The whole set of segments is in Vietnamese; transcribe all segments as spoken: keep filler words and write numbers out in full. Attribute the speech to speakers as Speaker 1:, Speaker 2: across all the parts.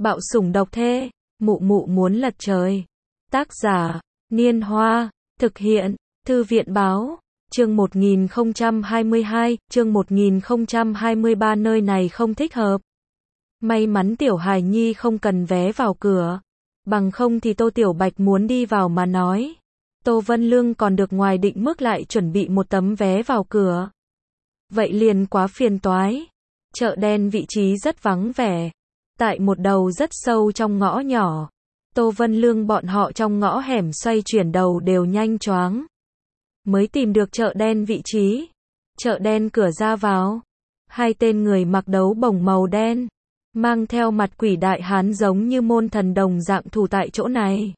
Speaker 1: Bạo sủng độc thê, mụ mụ muốn lật trời. Tác giả, Niên Hoa, thực hiện, Thư viện báo, chương một nghìn không trăm hai mươi hai, chương một nghìn không trăm hai mươi ba nơi này không thích hợp. May mắn Tiểu Hải Nhi không cần vé vào cửa, bằng không thì Tô Tiểu Bạch muốn đi vào mà nói. Tô Vân Lương còn được ngoài định mức lại chuẩn bị một tấm vé vào cửa. Vậy liền quá phiền toái. Chợ đen vị trí rất vắng vẻ, tại một đầu rất sâu trong ngõ nhỏ. Tô Vân Lương bọn họ trong ngõ hẻm xoay chuyển đầu đều nhanh choáng. Mới tìm được chợ đen vị trí. Chợ đen cửa ra vào. Hai tên người mặc đấu bồng màu đen, mang theo mặt quỷ đại hán giống như môn thần đồng dạng thủ tại chỗ này.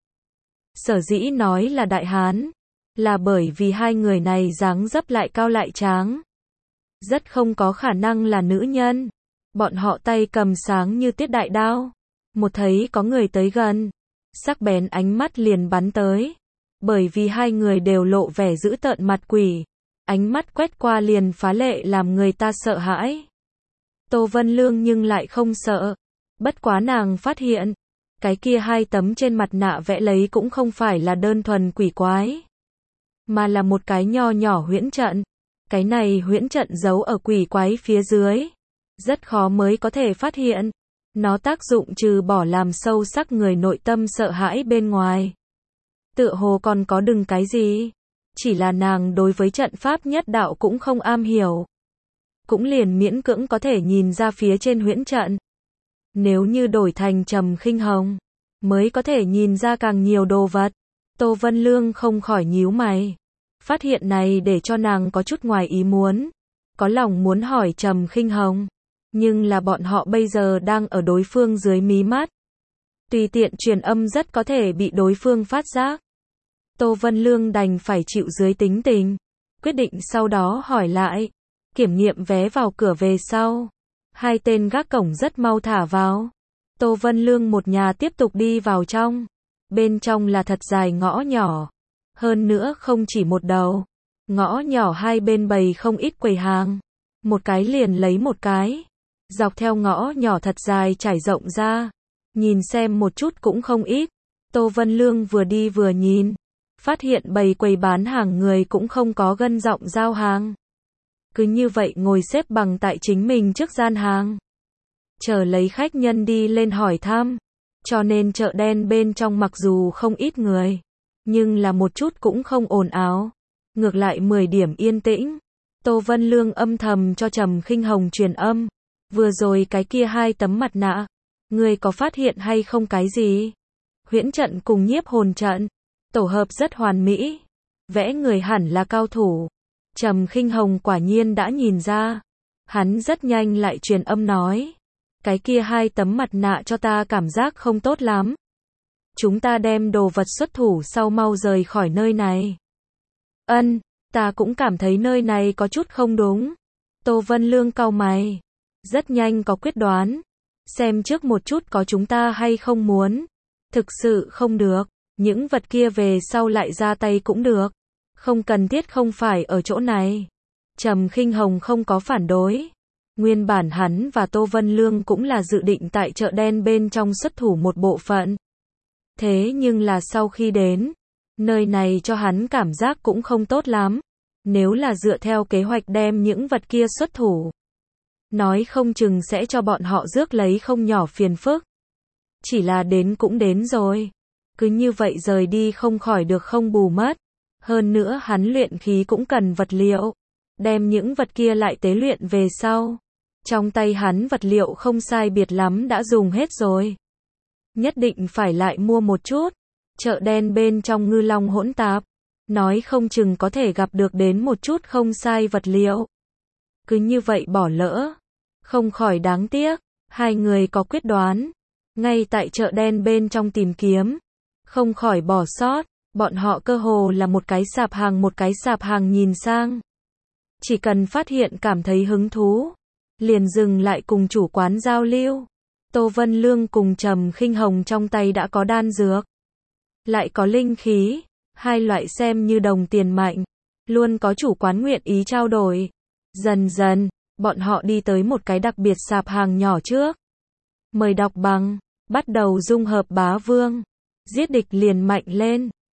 Speaker 1: Sở dĩ nói là đại hán, là bởi vì hai người này dáng dấp lại cao lại tráng. Rất không có khả năng là nữ nhân. Bọn họ tay cầm sáng như tiết đại đao. Một thấy có người tới gần, sắc bén ánh mắt liền bắn tới. Bởi vì hai người đều lộ vẻ dữ tợn mặt quỷ. Ánh mắt quét qua liền phá lệ làm người ta sợ hãi. Tô Vân Lương nhưng lại không sợ. Bất quá nàng phát hiện, cái kia hai tấm trên mặt nạ vẽ lấy cũng không phải là đơn thuần quỷ quái, mà là một cái nho nhỏ huyễn trận. Cái này huyễn trận giấu ở quỷ quái phía dưới, rất khó mới có thể phát hiện. Nó tác dụng trừ bỏ làm sâu sắc người nội tâm sợ hãi bên ngoài, tựa hồ còn có đừng cái gì. Chỉ là nàng đối với trận pháp nhất đạo cũng không am hiểu, cũng liền miễn cưỡng có thể nhìn ra phía trên huyễn trận. Nếu như đổi thành Trầm Khinh Hồng, mới có thể nhìn ra càng nhiều đồ vật. Tô Vân Lương không khỏi nhíu mày. Phát hiện này để cho nàng có chút ngoài ý muốn. Có lòng muốn hỏi Trầm Khinh Hồng, nhưng là bọn họ bây giờ đang ở đối phương dưới mí mắt. Tùy tiện truyền âm rất có thể bị đối phương phát giác. Tô Vân Lương đành phải chịu dưới tính tình, quyết định sau đó hỏi lại. Kiểm nghiệm vé vào cửa về sau, hai tên gác cổng rất mau thả vào. Tô Vân Lương một nhà tiếp tục đi vào trong. Bên trong là thật dài ngõ nhỏ. Hơn nữa không chỉ một đầu. Ngõ nhỏ hai bên bày không ít quầy hàng. Một cái liền lấy một cái. Dọc theo ngõ nhỏ thật dài trải rộng ra. Nhìn xem một chút cũng không ít. Tô Vân Lương vừa đi vừa nhìn. Phát hiện bày quầy bán hàng người cũng không có gân giọng giao hàng. Cứ như vậy ngồi xếp bằng tại chính mình trước gian hàng, chờ lấy khách nhân đi lên hỏi thăm. Cho nên chợ đen bên trong mặc dù không ít người, nhưng là một chút cũng không ồn ào. Ngược lại mười điểm yên tĩnh. Tô Vân Lương âm thầm cho Trầm Khinh Hồng truyền âm. Vừa rồi cái kia hai tấm mặt nạ, người có phát hiện hay không cái gì? Huyễn trận cùng nhiếp hồn trận, tổ hợp rất hoàn mỹ. Vẽ người hẳn là cao thủ. Trầm Khinh Hồng quả nhiên đã nhìn ra. Hắn rất nhanh lại truyền âm nói. Cái kia hai tấm mặt nạ cho ta cảm giác không tốt lắm. Chúng ta đem đồ vật xuất thủ sau mau rời khỏi nơi này. Ân, ta cũng cảm thấy nơi này có chút không đúng. Tô Vân Lương cau mày. Rất nhanh có quyết đoán. Xem trước một chút có chúng ta hay không muốn. Thực sự không được, những vật kia về sau lại ra tay cũng được. Không cần thiết không phải ở chỗ này. Trầm Khinh Hồng không có phản đối. Nguyên bản hắn và Tô Vân Lương cũng là dự định tại chợ đen bên trong xuất thủ một bộ phận. Thế nhưng là sau khi đến, nơi này cho hắn cảm giác cũng không tốt lắm. Nếu là dựa theo kế hoạch đem những vật kia xuất thủ, nói không chừng sẽ cho bọn họ rước lấy không nhỏ phiền phức. Chỉ là đến cũng đến rồi. Cứ như vậy rời đi không khỏi được không bù mất. Hơn nữa hắn luyện khí cũng cần vật liệu. Đem những vật kia lại tế luyện về sau. Trong tay hắn vật liệu không sai biệt lắm đã dùng hết rồi. Nhất định phải lại mua một chút. Chợ đen bên trong ngư long hỗn tạp. Nói không chừng có thể gặp được đến một chút không sai vật liệu. Cứ như vậy bỏ lỡ. Không khỏi đáng tiếc. Hai người có quyết đoán. Ngay tại chợ đen bên trong tìm kiếm. Không khỏi bỏ sót. Bọn họ cơ hồ là một cái sạp hàng một cái sạp hàng nhìn sang. Chỉ cần phát hiện cảm thấy hứng thú, liền dừng lại cùng chủ quán giao lưu. Tô Vân Lương cùng Trầm Khinh Hồng trong tay đã có đan dược, lại có linh khí, hai loại xem như đồng tiền mạnh, luôn có chủ quán nguyện ý trao đổi. Dần dần, bọn họ đi tới một cái đặc biệt sạp hàng nhỏ trước. Mời đọc bằng bắt đầu dung hợp bá vương. Giết địch liền mạnh lên.